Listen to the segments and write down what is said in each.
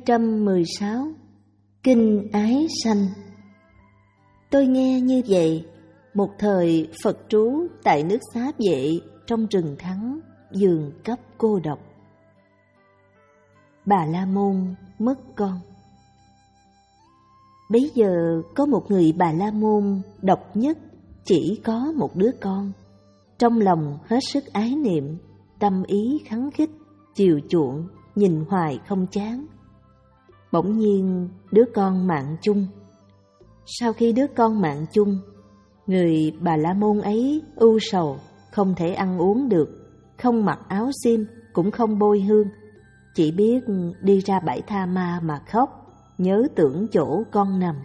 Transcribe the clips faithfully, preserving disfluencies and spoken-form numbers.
trăm mười sáu. Kinh Ái Sanh. Tôi nghe như vậy, một thời Phật trú tại nước Xá Vệ trong rừng Thắng, giường cấp cô độc. Bà La Môn mất con. Bấy giờ có một người Bà La Môn độc nhất, chỉ có một đứa con. Trong lòng hết sức ái niệm, tâm ý khắng khích, chiều chuộng, nhìn hoài không chán. Bỗng nhiên đứa con mạng chung. Sau khi đứa con mạng chung, người Bà La Môn ấy ưu sầu, không thể ăn uống được, không mặc áo xiêm, cũng không bôi hương, chỉ biết đi ra bãi Tha Ma mà khóc, nhớ tưởng chỗ con nằm.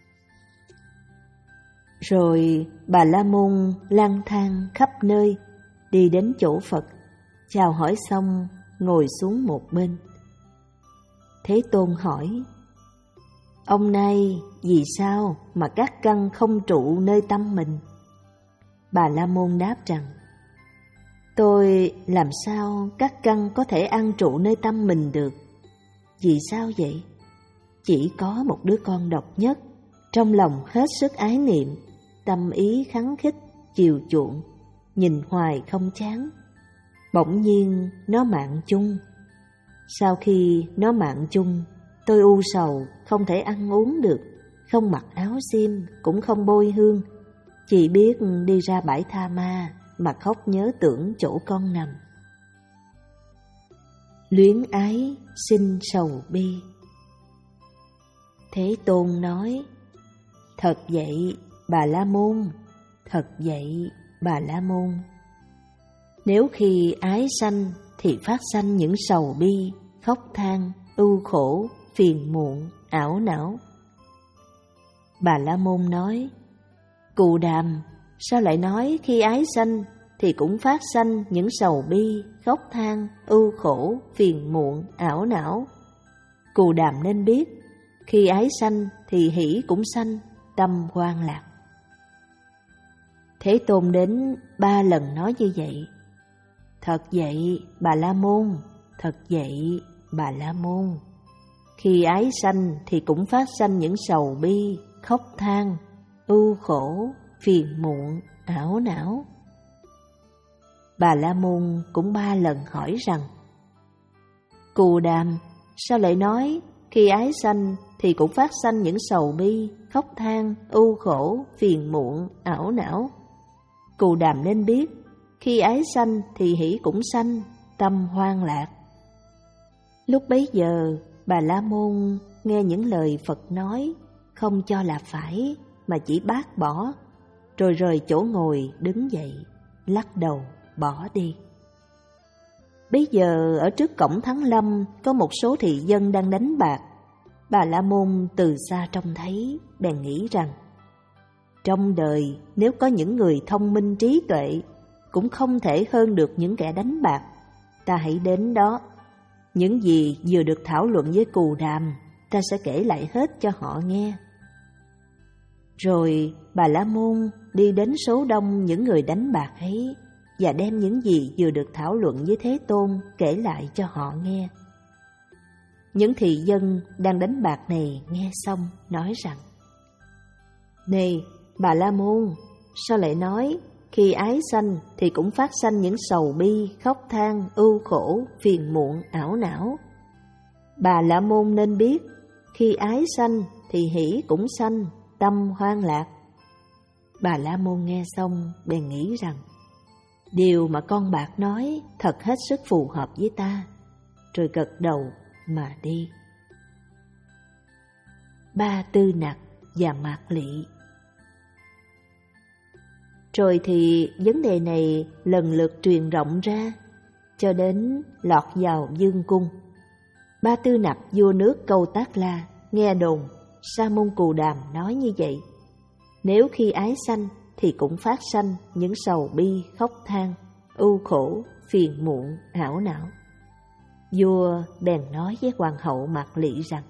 Rồi Bà La Môn lang thang khắp nơi, đi đến chỗ Phật, chào hỏi xong ngồi xuống một bên. Thế Tôn hỏi: ông nay vì sao mà các căn không trụ nơi tâm mình? Bà La Môn đáp rằng: tôi làm sao các căn có thể an trụ nơi tâm mình được? Vì sao vậy? Chỉ có một đứa con độc nhất, trong lòng hết sức ái niệm, tâm ý khắng khích, chiều chuộng, nhìn hoài không chán. Bỗng nhiên nó mạng chung. Sau khi nó mạng chung, tôi u sầu, không thể ăn uống được, không mặc áo xiêm, cũng không bôi hương, chỉ biết đi ra bãi Tha Ma mà khóc nhớ tưởng chỗ con nằm. Luyến ái sinh sầu bi. Thế Tôn nói: thật vậy Bà La Môn, thật vậy Bà La Môn. Nếu khi ái sanh thì phát sanh những sầu bi, khóc than, ưu khổ, phiền muộn, ảo não. Bà La Môn nói: Cù Đàm, sao lại nói khi ái sanh thì cũng phát sanh những sầu bi, khóc than, ưu khổ, phiền muộn, ảo não? Cù Đàm nên biết, khi ái sanh thì hỷ cũng sanh, tâm hoan lạc. Thế Tôn đến ba lần nói như vậy. Thật vậy Bà La Môn, thật vậy Bà La Môn. Khi ái sanh thì cũng phát sanh những sầu bi, khóc than, ưu khổ, phiền muộn, ảo não. Bà La Môn cũng ba lần hỏi rằng: Cù Đàm, sao lại nói khi ái sanh thì cũng phát sanh những sầu bi, khóc than, ưu khổ, phiền muộn, ảo não? Cù Đàm nên biết, khi ái sanh thì hỷ cũng sanh, tâm hoan lạc. Lúc bấy giờ Bà La Môn nghe những lời Phật nói, không cho là phải, mà chỉ bác bỏ, rồi rời chỗ ngồi đứng dậy, lắc đầu bỏ đi. Bấy giờ ở trước cổng Thắng Lâm có một số thị dân đang đánh bạc. Bà La Môn từ xa trông thấy, bèn nghĩ rằng: trong đời nếu có những người thông minh trí tuệ, cũng không thể hơn được những kẻ đánh bạc. Ta hãy đến đó, những gì vừa được thảo luận với Cù Đàm, ta sẽ kể lại hết cho họ nghe. Rồi Bà La Môn đi đến số đông những người đánh bạc ấy, và đem những gì vừa được thảo luận với Thế Tôn kể lại cho họ nghe. Những thị dân đang đánh bạc này nghe xong nói rằng: này Bà La Môn, sao lại nói khi ái sanh thì cũng phát sanh những sầu bi, khóc than, ưu khổ, phiền muộn, ảo não? Bà La Môn nên biết, khi ái sanh thì hỷ cũng sanh, tâm hoan lạc. Bà La Môn nghe xong bèn nghĩ rằng: điều mà con bạc nói thật hết sức phù hợp với ta, rồi gật đầu mà đi. Ba Tư Nặc và Mạc Lị. Rồi thì vấn đề này lần lượt truyền rộng ra, cho đến lọt vào vương cung. Ba Tư Nặc vua nước Câu Tác La nghe đồn Sa Môn Cù Đàm nói như vậy. Nếu khi ái sanh thì cũng phát sanh những sầu bi, khóc than, ưu khổ, phiền muộn, ảo não. Vua bèn nói với hoàng hậu Mạc Lị rằng: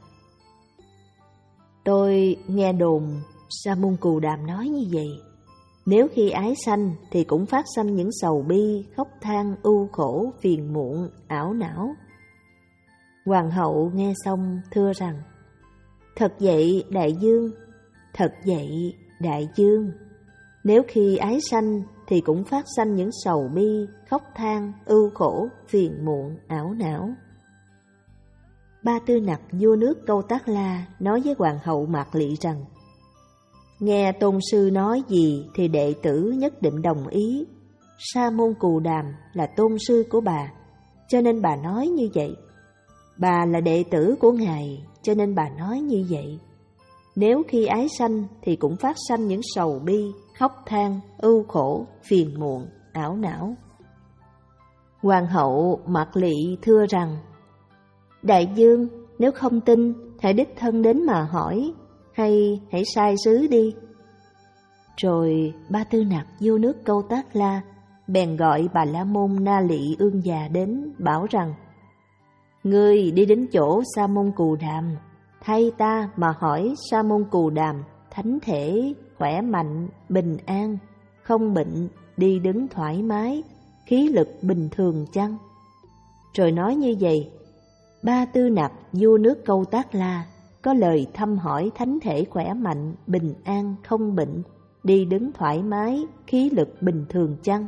tôi nghe đồn Sa Môn Cù Đàm nói như vậy. Nếu khi ái sanh thì cũng phát sanh những sầu bi, khóc than, ưu khổ, phiền muộn, ảo não. Hoàng hậu nghe xong thưa rằng: Thật vậy đại dương, thật vậy đại dương. Nếu khi ái sanh thì cũng phát sanh những sầu bi, khóc than, ưu khổ, phiền muộn, ảo não. Ba Tư Nặc vua nước Câu Tác La nói với hoàng hậu Mạc Lị rằng: Nghe tôn sư nói gì thì đệ tử nhất định đồng ý. Sa môn Cù Đàm là tôn sư của bà, cho nên bà nói như vậy. Bà là đệ tử của ngài, cho nên bà nói như vậy. Nếu khi ái sanh thì cũng phát sanh những sầu bi, khóc than, ưu khổ, phiền muộn, ảo não. Hoàng hậu Mạc Lị thưa rằng: Đại dương, nếu không tin, hãy đích thân đến mà hỏi, hay hãy sai sứ đi. Rồi Ba Tư Nặc vua nước Câu Tác La bèn gọi Bà La Môn Na Lị Ương già đến, bảo rằng: Ngươi đi đến chỗ Sa môn Cù Đàm, thay ta mà hỏi Sa môn Cù Đàm thánh thể, khỏe mạnh, bình an, không bệnh, đi đứng thoải mái, khí lực bình thường chăng? Rồi nói như vậy, Ba Tư Nặc vua nước Câu Tác La có lời thăm hỏi thánh thể khỏe mạnh, bình an, không bệnh, đi đứng thoải mái, khí lực bình thường chăng?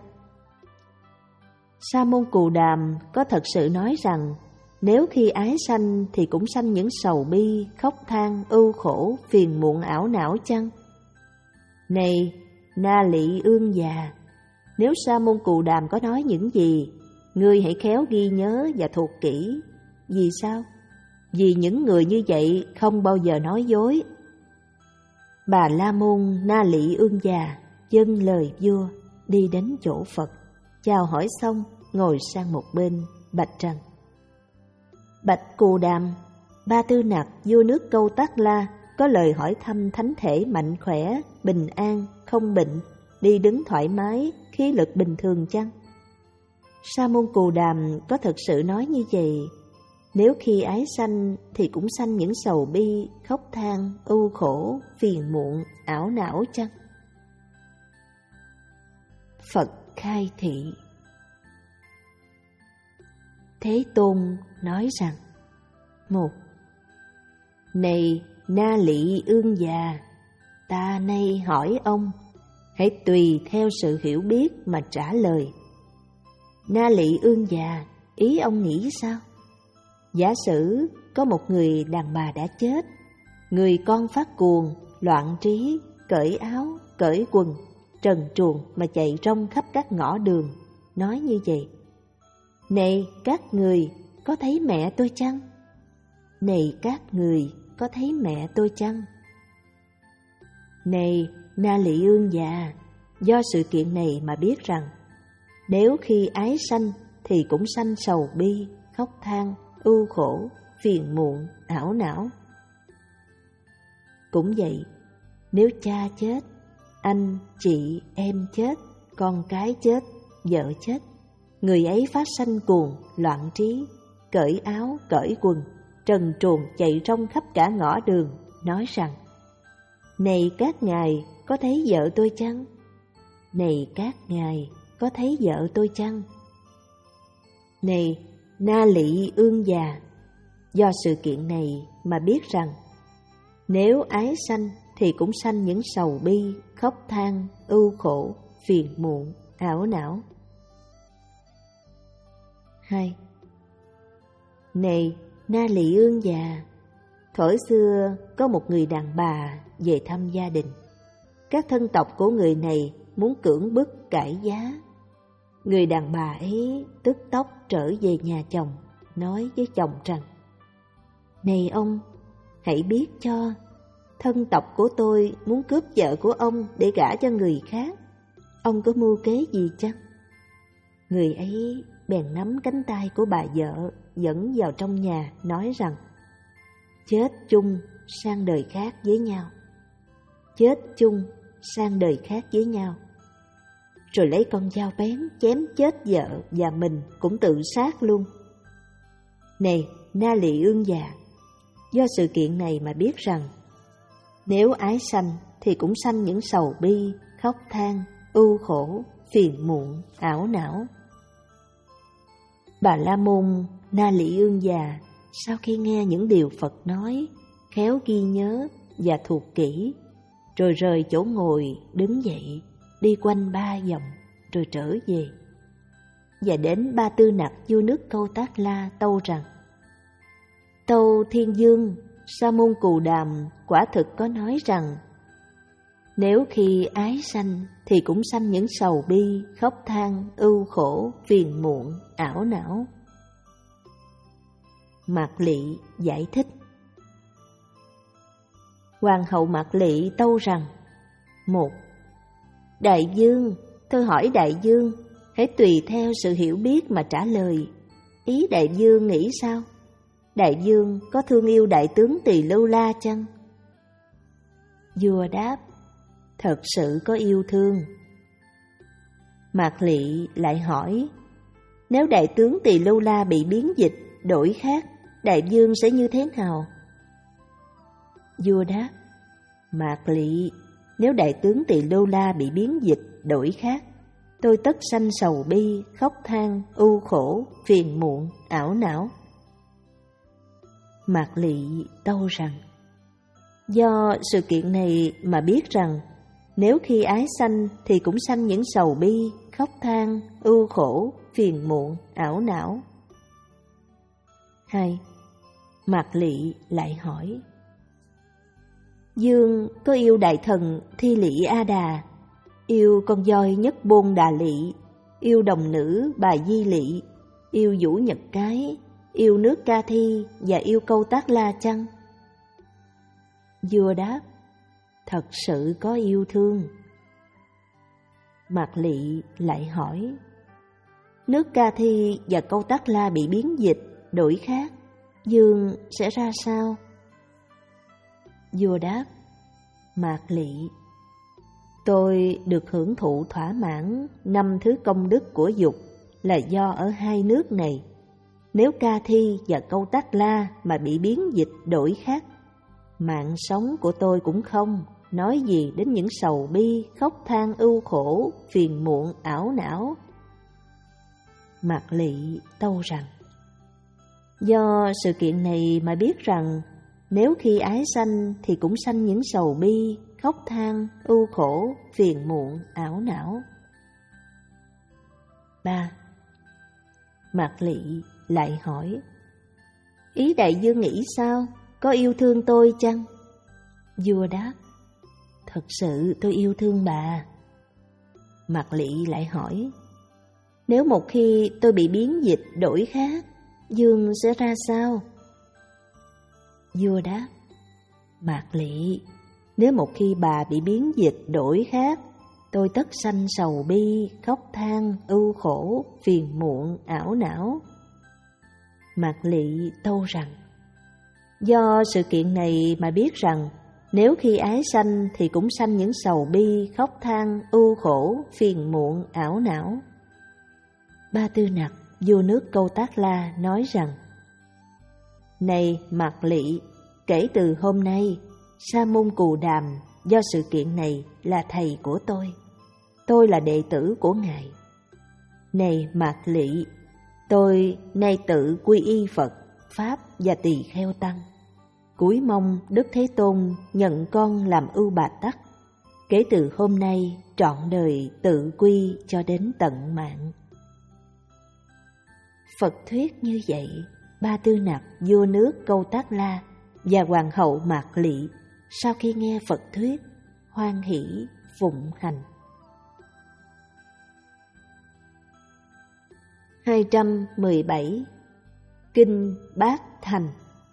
Sa môn Cù Đàm có thật sự nói rằng: Nếu khi ái sanh thì cũng sanh những sầu bi, khóc than, ưu khổ, phiền muộn, ảo não chăng? Này Na Lị Ương già, nếu Sa môn Cù Đàm có nói những gì, ngươi hãy khéo ghi nhớ và thuộc kỹ. Vì sao? Vì những người như vậy không bao giờ nói dối. Bà La Môn Na Lị Ương già dâng lời vua, đi đến chỗ Phật, chào hỏi xong ngồi sang một bên, bạch rằng: Bạch Cù Đàm, Ba Tư Nặc vua nước Câu Tác La có lời hỏi thăm thánh thể mạnh khỏe, bình an, không bệnh, đi đứng thoải mái, khí lực bình thường chăng? Sa môn Cù Đàm có thực sự nói như vậy. Nếu khi ái sanh thì cũng sanh những sầu bi, khóc than, ưu khổ, phiền muộn, ảo não chăng? Phật khai thị. Thế Tôn nói rằng: Một. Này Na Lị Ương già, ta nay hỏi ông, hãy tùy theo sự hiểu biết mà trả lời. Na Lị Ương già, ý ông nghĩ sao? Giả sử có một người đàn bà đã chết, người con phát cuồng, loạn trí, cởi áo, cởi quần, trần truồng mà chạy rong khắp các ngõ đường, nói như vậy: Này các người, có thấy mẹ tôi chăng? Này các người, có thấy mẹ tôi chăng? Này Na Lị Ương già, do sự kiện này mà biết rằng, nếu khi ái sanh thì cũng sanh sầu bi, khóc than, ưu khổ, phiền muộn, ảo não. Cũng vậy, nếu cha chết, anh, chị, em chết, con cái chết, vợ chết, người ấy phát sanh cuồng, loạn trí, cởi áo, cởi quần, trần truồng chạy rong khắp cả ngõ đường, nói rằng: Này các ngài, có thấy vợ tôi chăng? Này các ngài, có thấy vợ tôi chăng? Này Na Lị Ương già, do sự kiện này mà biết rằng, nếu ái sanh thì cũng sanh những sầu bi, khóc than, ưu khổ, phiền muộn, ảo não. Hai. Này Na Lị Ương già, thuở xưa có một người đàn bà về thăm gia đình. Các thân tộc của người này muốn cưỡng bức cải giá. Người đàn bà ấy tức tốc trở về nhà chồng, nói với chồng rằng: Này ông, hãy biết cho, thân tộc của tôi muốn cướp vợ của ông để gả cho người khác. Ông có mưu kế gì chăng? Người ấy bèn nắm cánh tay của bà vợ dẫn vào trong nhà, nói rằng: Chết chung sang đời khác với nhau, chết chung sang đời khác với nhau. Rồi lấy con dao bén chém chết vợ và mình cũng tự sát luôn. Này Na Lị Ương già, do sự kiện này mà biết rằng, nếu ái sanh thì cũng sanh những sầu bi, khóc than, ưu khổ, phiền muộn, ảo não. Bà La Môn Na Lị Ương già sau khi nghe những điều Phật nói, khéo ghi nhớ và thuộc kỹ, rồi rời chỗ ngồi đứng dậy, đi quanh ba vòng, rồi trở về. Và đến Ba Tư Nặc vua nước Câu Tác La tâu rằng: Tâu Thiên Dương, Sa môn Cù Đàm quả thực có nói rằng, nếu khi ái sanh thì cũng sanh những sầu bi, khóc than, ưu khổ, phiền muộn, ảo não. Mạc Lị giải thích. Hoàng hậu Mạc Lị tâu rằng: Một, Đại vương, tôi hỏi đại vương, hãy tùy theo sự hiểu biết mà trả lời. Ý đại vương nghĩ sao? Đại vương có thương yêu đại tướng Tỳ Lưu La chăng? Vua đáp: Thật sự có yêu thương. Mạc Lị lại hỏi: Nếu đại tướng Tỳ Lưu La bị biến dịch, đổi khác, đại vương sẽ như thế nào? Vua đáp: Mạc Lị, nếu đại tướng Tỳ Lưu La bị biến dịch, đổi khác, tôi tất sanh sầu bi, khóc than, ưu khổ, phiền muộn, ảo não. Mạc Lị tâu rằng: Do sự kiện này mà biết rằng, nếu khi ái sanh thì cũng sanh những sầu bi, khóc than, ưu khổ, phiền muộn, ảo não. Hai, Mạc Lị lại hỏi: Dương có yêu đại thần Thi Lị A Đà, yêu con voi Nhất Bôn Đà Lị, yêu đồng nữ Bà Di Lị, yêu Vũ Nhật Cái, yêu nước Ca Thi và yêu Câu Tác La chăng? Vua đáp: Thật sự có yêu thương. Mạc Lị lại hỏi: Nước Ca Thi và Câu Tác La bị biến dịch, đổi khác, Dương sẽ ra sao? Vua đáp: Mạc Lị, tôi được hưởng thụ thỏa mãn năm thứ công đức của dục là do ở hai nước này. Nếu Ca Thi và Câu Tác La mà bị biến dịch đổi khác, mạng sống của tôi cũng không, nói gì đến những sầu bi, khóc than, ưu khổ, phiền muộn, ảo não. Mạc Lị tâu rằng: Do sự kiện này mà biết rằng, nếu khi ái sanh thì cũng sanh những sầu bi, khóc than, ưu khổ, phiền muộn, ảo não. Ba, Mạc Lị lại hỏi: Ý đại vương nghĩ sao? Có yêu thương tôi chăng? Vua đáp: Thật sự tôi yêu thương bà. Mạc Lị lại hỏi: Nếu một khi tôi bị biến dịch đổi khác, vương sẽ ra sao? Vua đáp: Mạc Lị, nếu một khi bà bị biến dịch đổi khác, tôi tất sanh sầu bi, khóc than, ưu khổ, phiền muộn, ảo não. Mạc Lị tâu rằng: Do sự kiện này mà biết rằng, nếu khi ái sanh thì cũng sanh những sầu bi, khóc than, ưu khổ, phiền muộn, ảo não. Ba Tư Nặc, vua nước Câu Tác La nói rằng: Này Mạc Lị, kể từ hôm nay, Sa môn Cù Đàm do sự kiện này là thầy của tôi. Tôi là đệ tử của ngài. Này Mạc Lị, tôi nay tự quy y Phật, Pháp và Tỳ Kheo Tăng, cúi mong Đức Thế Tôn nhận con làm Ưu Bà Tắc, kể từ hôm nay trọn đời tự quy cho đến tận mạng. Phật thuyết như vậy, Ba Tư Nặc vua nước Câu Tác La và hoàng hậu Mạc Lị sau khi nghe Phật thuyết, hoan hỷ phụng hành. hai trăm mười bảy. Kinh Bát Thành.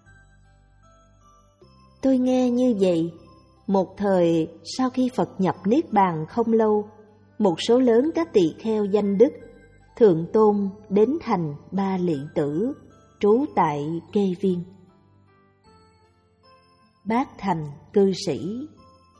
Tôi nghe như vậy, một thời sau khi Phật nhập Niết Bàn không lâu, một số lớn các tỳ kheo danh đức, Thượng Tôn đến thành Ba Lị Tử, trú tại Kê Viên. Bát Thành cư sĩ.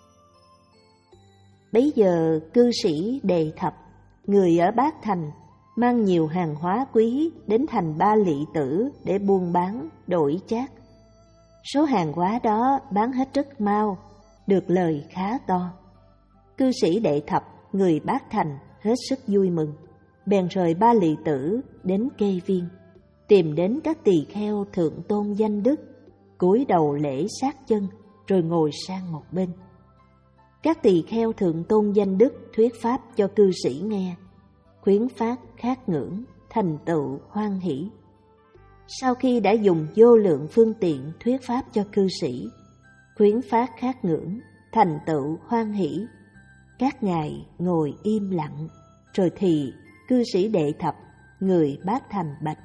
Bấy giờ cư sĩ Đề Thập, người ở Bát Thành, mang nhiều hàng hóa quý đến thành Ba Lị Tử để buôn bán, đổi chác. Số hàng hóa đó bán hết rất mau, được lời khá to. Cư sĩ Đệ Thập, người Bát Thành, hết sức vui mừng, bèn rời Ba Lị Tử đến Kê Viên. tìm đến các tỳ kheo thượng tôn danh đức, cúi đầu lễ sát chân, rồi ngồi sang một bên. Các tỳ kheo thượng tôn danh đức thuyết pháp cho cư sĩ nghe, khuyến phát khát ngưỡng, thành tựu hoan hỷ. Sau khi đã dùng vô lượng phương tiện thuyết pháp cho cư sĩ, khuyến phát khát ngưỡng, thành tựu hoan hỷ, các ngài ngồi im lặng, rồi thì cư sĩ đệ thập, người Bát Thành bạch: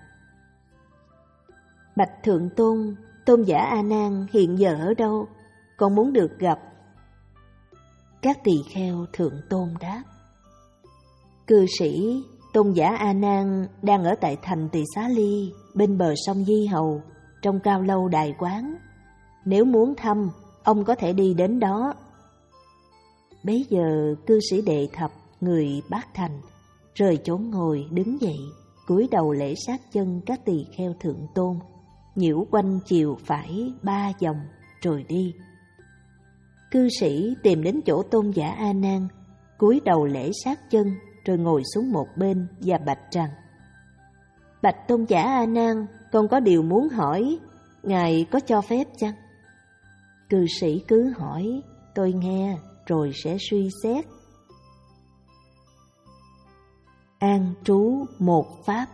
Bạch Thượng Tôn, tôn giả A Nan hiện giờ ở đâu? Con muốn được gặp. Các tỳ kheo thượng tôn đáp: Cư sĩ, tôn giả A Nan đang ở tại thành Tỳ Xá Ly, bên bờ sông Di Hầu, trong Cao Lâu Đài Quán. Nếu muốn thăm, ông có thể đi đến đó. Bấy giờ cư sĩ đệ thập, người Bát Thành, rời chỗ ngồi đứng dậy, cúi đầu lễ sát chân các tỳ kheo thượng tôn, nhiễu quanh chiều phải ba vòng rồi đi. Cư sĩ tìm đến chỗ tôn giả A Nan, cúi đầu lễ sát chân, rồi ngồi xuống một bên và bạch rằng: Bạch tôn giả A Nan, con có điều muốn hỏi, ngài có cho phép chăng? Cư sĩ cứ hỏi, tôi nghe rồi sẽ suy xét. An trú một pháp.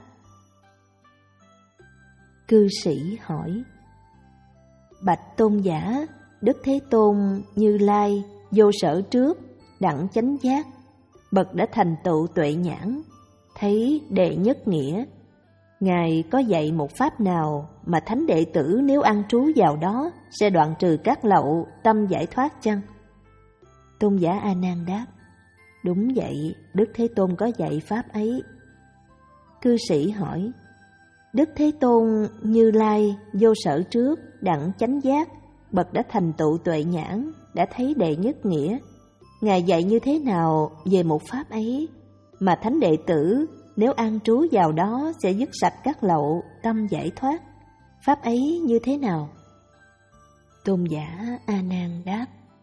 Cư sĩ hỏi: Bạch tôn giả, Đức Thế Tôn Như Lai vô sở trước, đẳng chánh giác, bậc đã thành tựu tuệ nhãn, thấy đệ nhất nghĩa. Ngài có dạy một pháp nào mà thánh đệ tử nếu ăn trú vào đó sẽ đoạn trừ các lậu, tâm giải thoát chăng? Tôn giả A Nan đáp: Đúng vậy, Đức Thế Tôn có dạy pháp ấy. Cư sĩ hỏi: Đức Thế Tôn Như Lai vô sở trước, đẳng chánh giác, bậc đã thành tựu tuệ nhãn, đã thấy đệ nhất nghĩa. Ngài dạy như thế nào về một pháp ấy mà thánh đệ tử nếu an trú vào đó sẽ dứt sạch các lậu, tâm giải thoát? Pháp ấy như thế nào? Tôn giả A Nan đáp: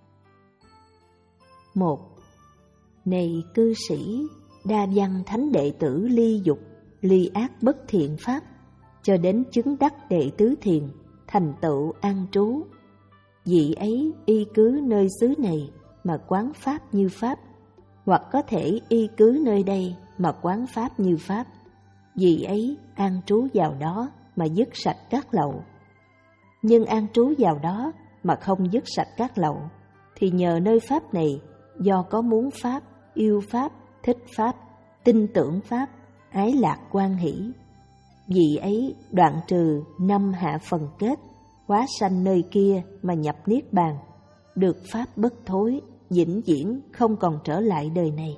Một. Này cư sĩ, đa văn thánh đệ tử ly dục, ly ác bất thiện pháp, cho đến chứng đắc đệ tứ thiền, thành tựu an trú. Vị ấy y cứ nơi xứ này mà quán pháp như pháp, hoặc có thể y cứ nơi đây mà quán pháp như pháp. Vị ấy an trú vào đó mà dứt sạch các lậu. Nhưng an trú vào đó mà không dứt sạch các lậu, thì nhờ nơi pháp này, do có muốn pháp, yêu pháp, thích pháp, tin tưởng pháp, ái lạc quan hỷ, vị ấy đoạn trừ năm hạ phần kết, hóa sanh nơi kia mà nhập niết bàn, được pháp bất thối, vĩnh viễn không còn trở lại đời này.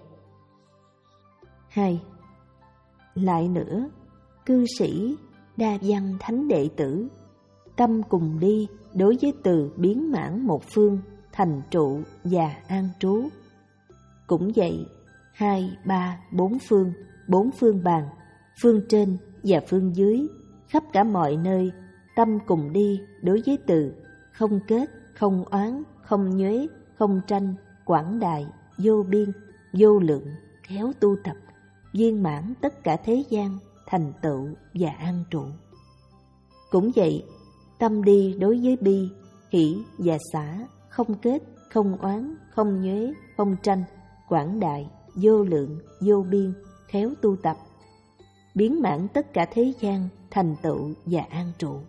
Hai. Lại nữa, cư sĩ, đa văn thánh đệ tử, tâm cùng đi đối với từ biến mãn một phương, thành trụ và an trú. Cũng vậy, hai, ba, bốn phương, bốn phương bàn, phương trên và phương dưới, khắp cả mọi nơi, tâm cùng đi đối với từ không kết, không oán, không nhuế, không tranh, quảng đại, vô biên, vô lượng, khéo tu tập, viên mãn tất cả thế gian, thành tựu và an trụ. Cũng vậy, tâm đi đối với bi, hỷ và xả, không kết, không oán, không nhuế, không tranh, quảng đại, vô lượng, vô biên, khéo tu tập, biến mãn tất cả thế gian, thành tựu và an trụ.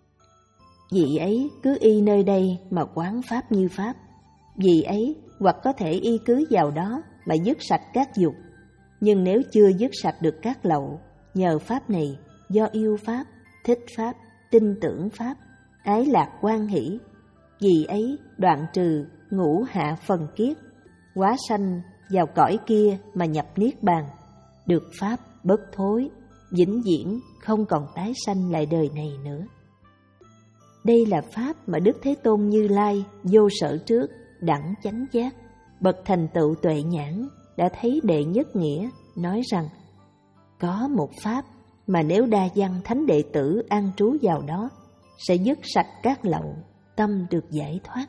Vị ấy cứ y nơi đây mà quán pháp như pháp. Vị ấy hoặc có thể y cứ vào đó mà dứt sạch các dục. Nhưng nếu chưa dứt sạch được các lậu, nhờ pháp này, do yêu pháp, thích pháp, tin tưởng pháp, ái lạc quan hỷ, vị ấy đoạn trừ ngũ hạ phần kiết, hóa sanh vào cõi kia mà nhập niết bàn, được pháp bất thối, vĩnh viễn không còn tái sanh lại đời này nữa. Đây là pháp mà Đức Thế Tôn Như Lai vô sở trước, đẳng chánh giác, bậc thành tựu tuệ nhãn, đã thấy đệ nhất nghĩa, nói rằng có một pháp mà nếu đa văn thánh đệ tử an trú vào đó sẽ dứt sạch các lậu, tâm được giải thoát.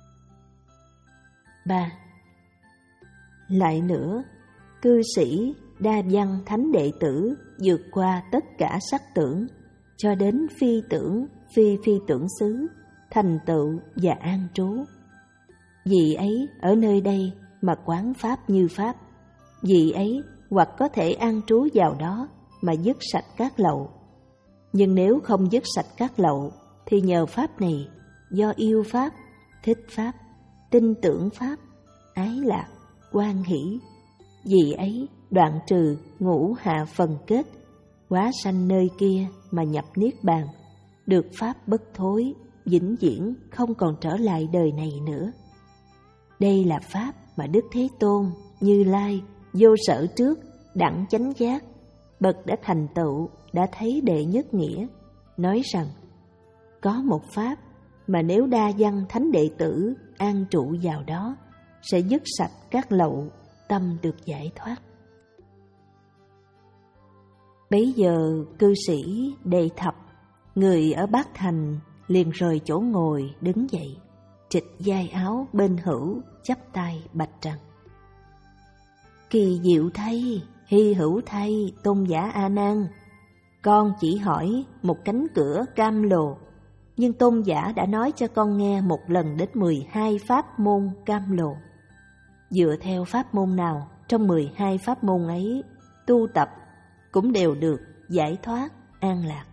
Ba. Lại nữa, cư sĩ, đa văn thánh đệ tử vượt qua tất cả sắc tưởng, cho đến phi tưởng, phi phi tưởng xứ, thành tựu và an trú. Vị ấy ở nơi đây mà quán pháp như pháp, vị ấy hoặc có thể an trú vào đó mà dứt sạch các lậu. Nhưng nếu không dứt sạch các lậu thì nhờ pháp này, do yêu pháp, thích pháp, tin tưởng pháp, ái lạc, hoan hỷ, vì ấy đoạn trừ ngũ hạ phần kết, hóa sanh nơi kia mà nhập niết bàn, được pháp bất thối, vĩnh viễn không còn trở lại đời này nữa. Đây là pháp mà Đức Thế Tôn, Như Lai, vô sở trước, đẳng chánh giác, bậc đã thành tựu, đã thấy đệ nhất nghĩa, nói rằng có một pháp mà nếu đa văn thánh đệ tử an trụ vào đó sẽ dứt sạch các lậu, tâm được giải thoát. Bấy giờ cư sĩ Đệ Thập, người ở Bát Thành, liền rời chỗ ngồi đứng dậy, trịch vai áo bên hữu, chắp tay bạch rằng: Kỳ diệu thay, hy hữu thay, tôn giả A Nan, con chỉ hỏi một cánh cửa cam lồ, nhưng tôn giả đã nói cho con nghe một lần đến mười hai pháp môn cam lồ. Dựa theo pháp môn nào trong mười hai pháp môn ấy tu tập cũng đều được giải thoát, an lạc.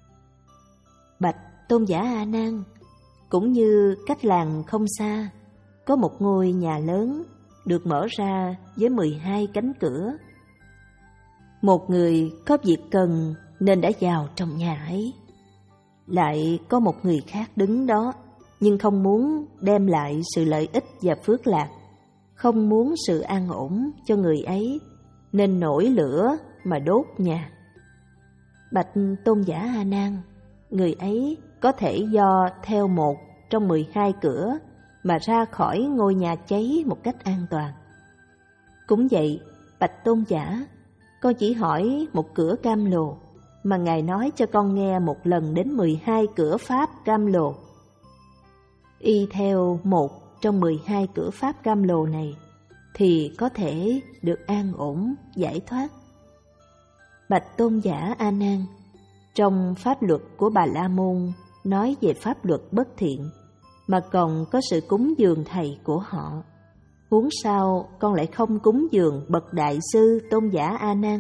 Bạch tôn giả A Nan, cũng như cách làng không xa, có một ngôi nhà lớn được mở ra với mười hai cánh cửa. Một người có việc cần nên đã vào trong nhà ấy. Lại có một người khác đứng đó, nhưng không muốn đem lại sự lợi ích và phước lạc, không muốn sự an ổn cho người ấy, nên nổi lửa mà đốt nhà. Bạch tôn giả A Nan, người ấy có thể do theo một trong mười hai cửa mà ra khỏi ngôi nhà cháy một cách an toàn. Cũng vậy, bạch tôn giả, con chỉ hỏi một cửa cam lồ, mà Ngài nói cho con nghe một lần đến mười hai cửa pháp cam lồ. Y theo một trong mười hai cửa pháp cam lồ này thì có thể được an ổn, giải thoát. Bạch tôn giả A Nan, trong pháp luật của Bà La Môn nói về pháp luật bất thiện, mà còn có sự cúng dường thầy của họ. Huống sao con lại không cúng dường bậc đại sư tôn giả A Nan?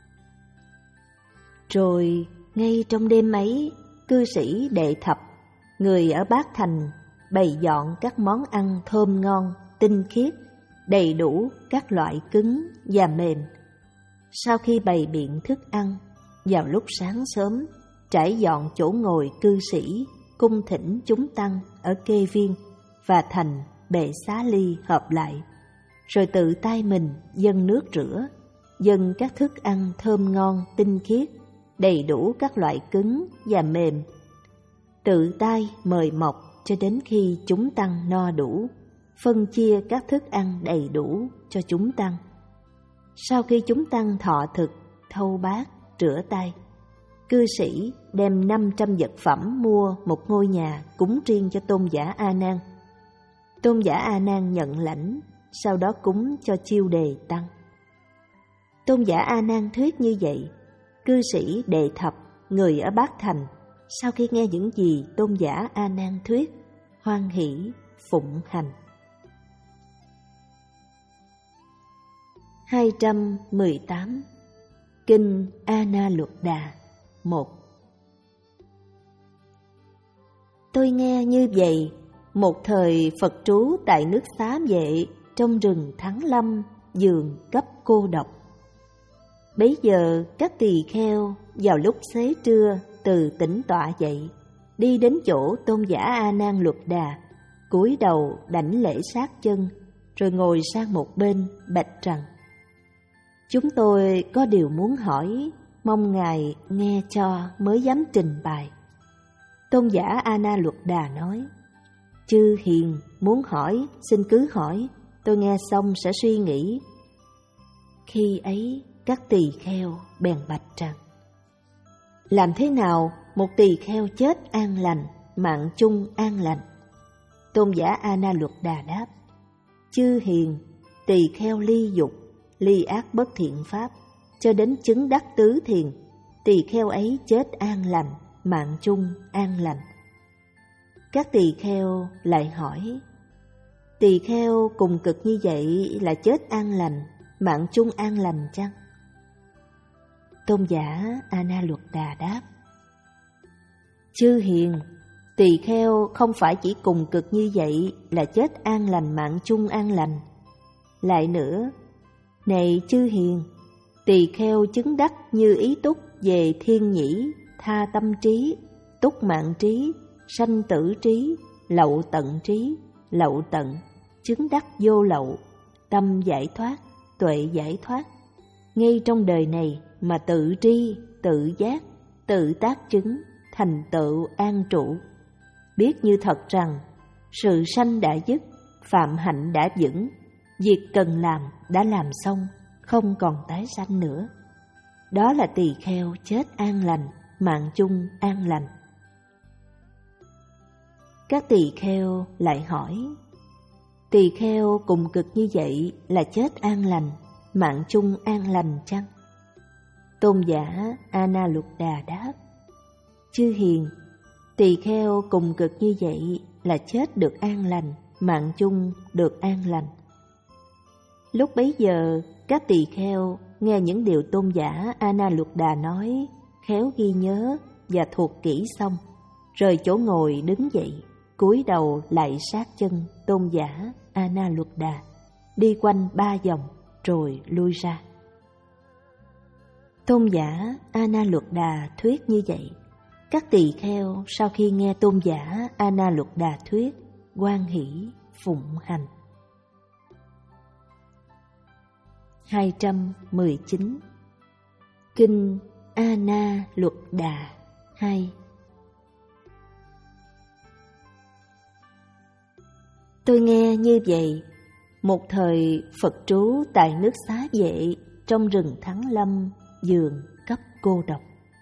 Rồi ngay trong đêm ấy, cư sĩ Đệ Thập, người ở Bát Thành, bày dọn các món ăn thơm ngon, tinh khiết, đầy đủ các loại cứng và mềm. Sau khi bày biện thức ăn, vào lúc sáng sớm, trải dọn chỗ ngồi cư sĩ, cung thỉnh chúng tăng ở kê viên và thành bệ xá ly hợp lại, rồi tự tay mình dâng nước rửa, dâng các thức ăn thơm ngon, tinh khiết, đầy đủ các loại cứng và mềm, tự tay mời mọc cho đến khi chúng tăng no đủ, phân chia các thức ăn đầy đủ cho chúng tăng. Sau khi chúng tăng thọ thực, thâu bát, rửa tay, cư sĩ đem năm trăm vật phẩm mua một ngôi nhà cúng riêng cho tôn giả A Nan. Tôn giả A Nan nhận lãnh, sau đó cúng cho chiêu đề tăng. Tôn giả A Nan thuyết như vậy, cư sĩ Đệ Thập, người ở Bát Thành, sau khi nghe những gì tôn giả A Nan thuyết, hoan hỷ phụng hành. hai trăm mười tám. Kinh A Na Luật Đà một. Tôi nghe như vậy, một thời Phật trú tại nước Xá Vệ, trong rừng Thắng Lâm, giường cấp cô độc. Bấy giờ các tỳ kheo vào lúc xế trưa từ tĩnh tọa dậy, đi đến chỗ tôn giả A Nan Luật Đà, cúi đầu đảnh lễ sát chân, rồi ngồi sang một bên bạch rằng: Chúng tôi có điều muốn hỏi, mong Ngài nghe cho mới dám trình bày. Tôn giả A Na Luật Đà nói: Chư hiền muốn hỏi, xin cứ hỏi, tôi nghe xong sẽ suy nghĩ. Khi ấy các tỳ kheo bèn bạch rằng: Làm thế nào một tỳ kheo chết an lành, mạng chung an lành? Tôn giả A Na Luật Đà đáp: Chư hiền, tỳ kheo ly dục, ly ác bất thiện pháp, cho đến chứng đắc tứ thiền, tỳ kheo ấy chết an lành, mạng chung an lành. Các tỳ kheo lại hỏi, tỳ kheo cùng cực như vậy là chết an lành, mạng chung an lành chăng? Tôn giả A Na Luật Đà đáp, chư hiền, tỳ kheo không phải chỉ cùng cực như vậy là chết an lành, mạng chung an lành. Lại nữa, này chư hiền, tỳ kheo chứng đắc như ý túc về thiên nhĩ, tha tâm trí, túc mạng trí, sanh tử trí, lậu tận trí, lậu tận, chứng đắc vô lậu, tâm giải thoát, tuệ giải thoát, ngay trong đời này mà tự tri, tự giác, tự tác chứng, thành tựu an trụ, biết như thật rằng sự sanh đã dứt, phạm hạnh đã vững, việc cần làm đã làm xong, không còn tái sanh nữa. Đó là tỳ kheo chết an lành, mạng chung an lành. Các tỳ kheo lại hỏi, tỳ kheo cùng cực như vậy là chết an lành, mạng chung an lành chăng? Tôn giả A Na Luật Đà đáp, chư hiền, tỳ kheo cùng cực như vậy là chết được an lành, mạng chung được an lành. Lúc bấy giờ, các tỳ kheo nghe những điều tôn giả A Na Luật Đà nói, khéo ghi nhớ và thuộc kỹ xong, rời chỗ ngồi đứng dậy, cúi đầu lạy sát chân tôn giả A Na Luật Đà, đi quanh ba vòng rồi lui ra. Tôn giả A Na Luật Đà thuyết như vậy. Các tỳ kheo sau khi nghe tôn giả A Na Luật Đà thuyết, hoan hỷ phụng hành. hai trăm mười chín. Kinh A Na Luật Đà hai. Tôi nghe như vậy, một thời Phật trú tại nước Xá Vệ, trong rừng Thắng Lâm, giường cấp cô độc.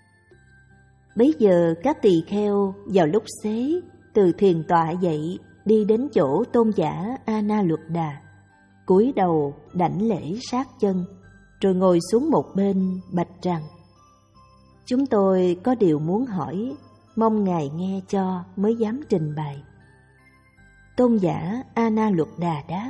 Bấy giờ các tỳ kheo vào lúc xế từ thiền tọa dậy, đi đến chỗ tôn giả A Na Luật Đà, cúi đầu đảnh lễ sát chân, rồi ngồi xuống một bên bạch rằng: chúng tôi có điều muốn hỏi, mong ngài nghe cho mới dám trình bày. Tôn giả A Na Luật Đà đáp: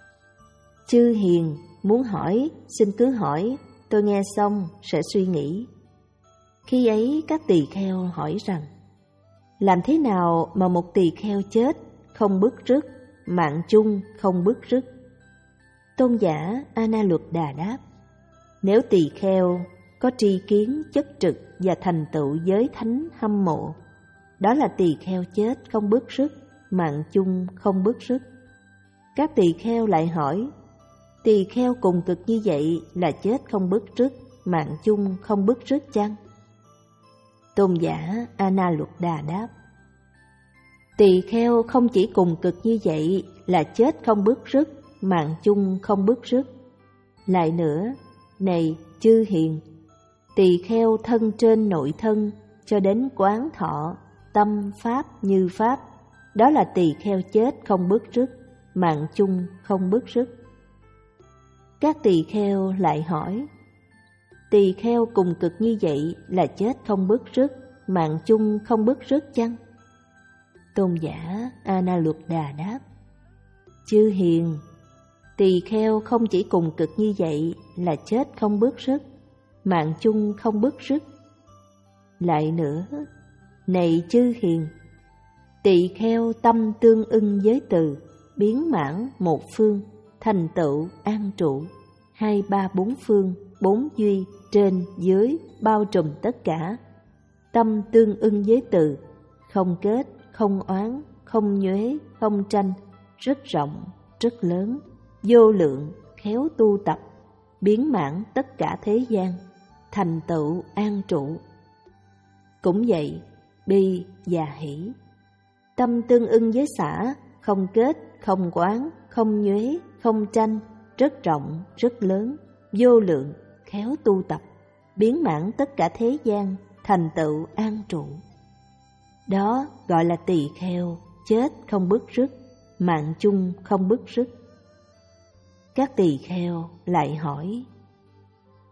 chư hiền muốn hỏi, xin cứ hỏi, tôi nghe xong sẽ suy nghĩ. Khi ấy các tỳ kheo hỏi rằng: làm thế nào mà một tỳ kheo chết không bứt rứt, mạng chung không bứt rứt? Tôn giả A Na Luật Đà đáp: nếu tỳ kheo có tri kiến chất trực và thành tựu giới thánh hâm mộ, đó là tỳ kheo chết không bứt rứt, mạng chung không bứt rứt. Các tỳ kheo lại hỏi: tỳ kheo cùng cực như vậy là chết không bứt rứt, mạng chung không bứt rứt chăng? Tôn giả A Na Luật Đà đáp: tỳ kheo không chỉ cùng cực như vậy là chết không bứt rứt, mạng chung không bứt rứt. Lại nữa, này chư hiền, tỳ kheo thân trên nội thân cho đến quán thọ tâm pháp như pháp, đó là tỳ kheo chết không bứt rứt, mạng chung không bứt rứt. Các tỳ kheo lại hỏi: tỳ kheo cùng cực như vậy là chết không bứt rứt, mạng chung không bứt rứt chăng? Tôn giả A Na Luật Đà đáp: chư hiền, tỳ kheo không chỉ cùng cực như vậy là chết không bứt rứt, mạng chung không bứt rứt. Lại nữa, này chư hiền, tỳ kheo tâm tương ưng với từ, biến mãn một phương, thành tựu an trụ, hai ba bốn phương, bốn duy, trên dưới, bao trùm tất cả. Tâm tương ưng với từ, không kết, không oán, không nhuế, không tranh, rất rộng, rất lớn, vô lượng, khéo tu tập, biến mãn tất cả thế gian, thành tựu an trụ. Cũng vậy, bi và hỷ. Tâm tương ưng với xả, không kết, không oán, không nhuế, không tranh, rất rộng, rất lớn, vô lượng, khéo tu tập, biến mãn tất cả thế gian, thành tựu an trụ. Đó gọi là tỳ kheo chết không bứt rứt, mạng chung không bứt rứt. Các tỳ kheo lại hỏi: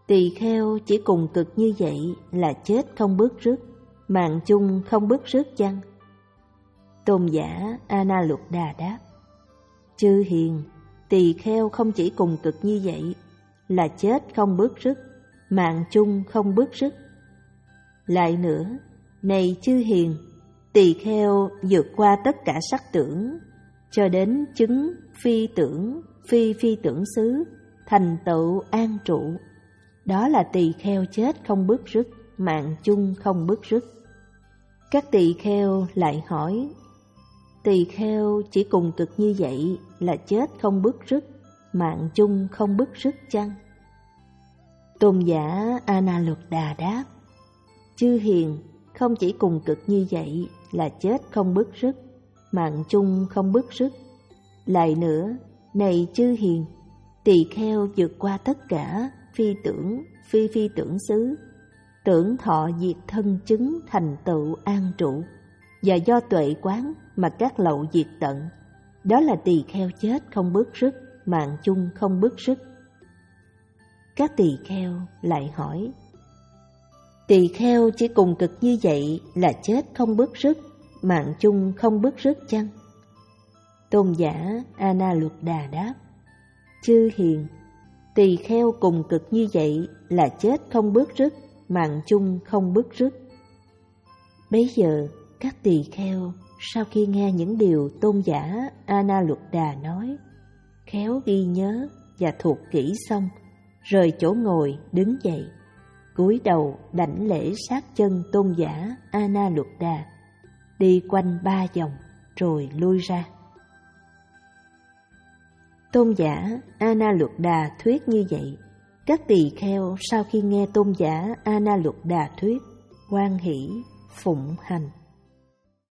Tỳ kheo chỉ cùng cực như vậy là chết không bứt rứt, mạng chung không bứt rứt chăng? Tôn giả A-na-lục-đà đáp: Chư hiền, tỳ kheo không chỉ cùng cực như vậy là chết không bứt rứt, mạng chung không bứt rứt. Lại nữa, này chư hiền, tỳ kheo vượt qua tất cả sắc tưởng, cho đến chứng phi tưởng, phi phi tưởng xứ, thành tựu an trụ. Đó là tỳ kheo chết không bứt rứt, mạng chung không bứt rứt. Các tỳ kheo lại hỏi: Tỳ kheo chỉ cùng cực như vậy là chết không bứt rứt, mạng chung không bứt rứt chăng? Tôn giả A-na-lục-đà đáp: Chư hiền, không chỉ cùng cực như vậy là chết không bứt rứt, mạng chung không bứt rứt. Lại nữa, này chư hiền, tỳ kheo vượt qua tất cả phi tưởng, phi phi tưởng xứ, tưởng thọ diệt thân chứng thành tựu an trụ, và do tuệ quán mà các lậu diệt tận. Đó là tỳ kheo chết không bứt rứt, mạng chung không bứt rứt. Các tỳ kheo lại hỏi: Tỳ kheo chỉ cùng cực như vậy là chết không bứt rứt, mạng chung không bứt rứt chăng? Tôn giả A-na-lục-đà đáp: Chư hiền, tỳ kheo cùng cực như vậy là chết không bứt rứt, mạng chung không bứt rứt. Bấy giờ các tỳ kheo sau khi nghe những điều tôn giả A-na-lục-đà nói, khéo ghi nhớ và thuộc kỹ xong, rời chỗ ngồi đứng dậy, cúi đầu đảnh lễ sát chân tôn giả A-na-lục-đà, đi quanh ba vòng rồi lui ra. Tôn giả A-na-lục-đà thuyết như vậy. Các tỳ kheo sau khi nghe tôn giả A-na-lục-đà thuyết, hoan hỷ phụng hành.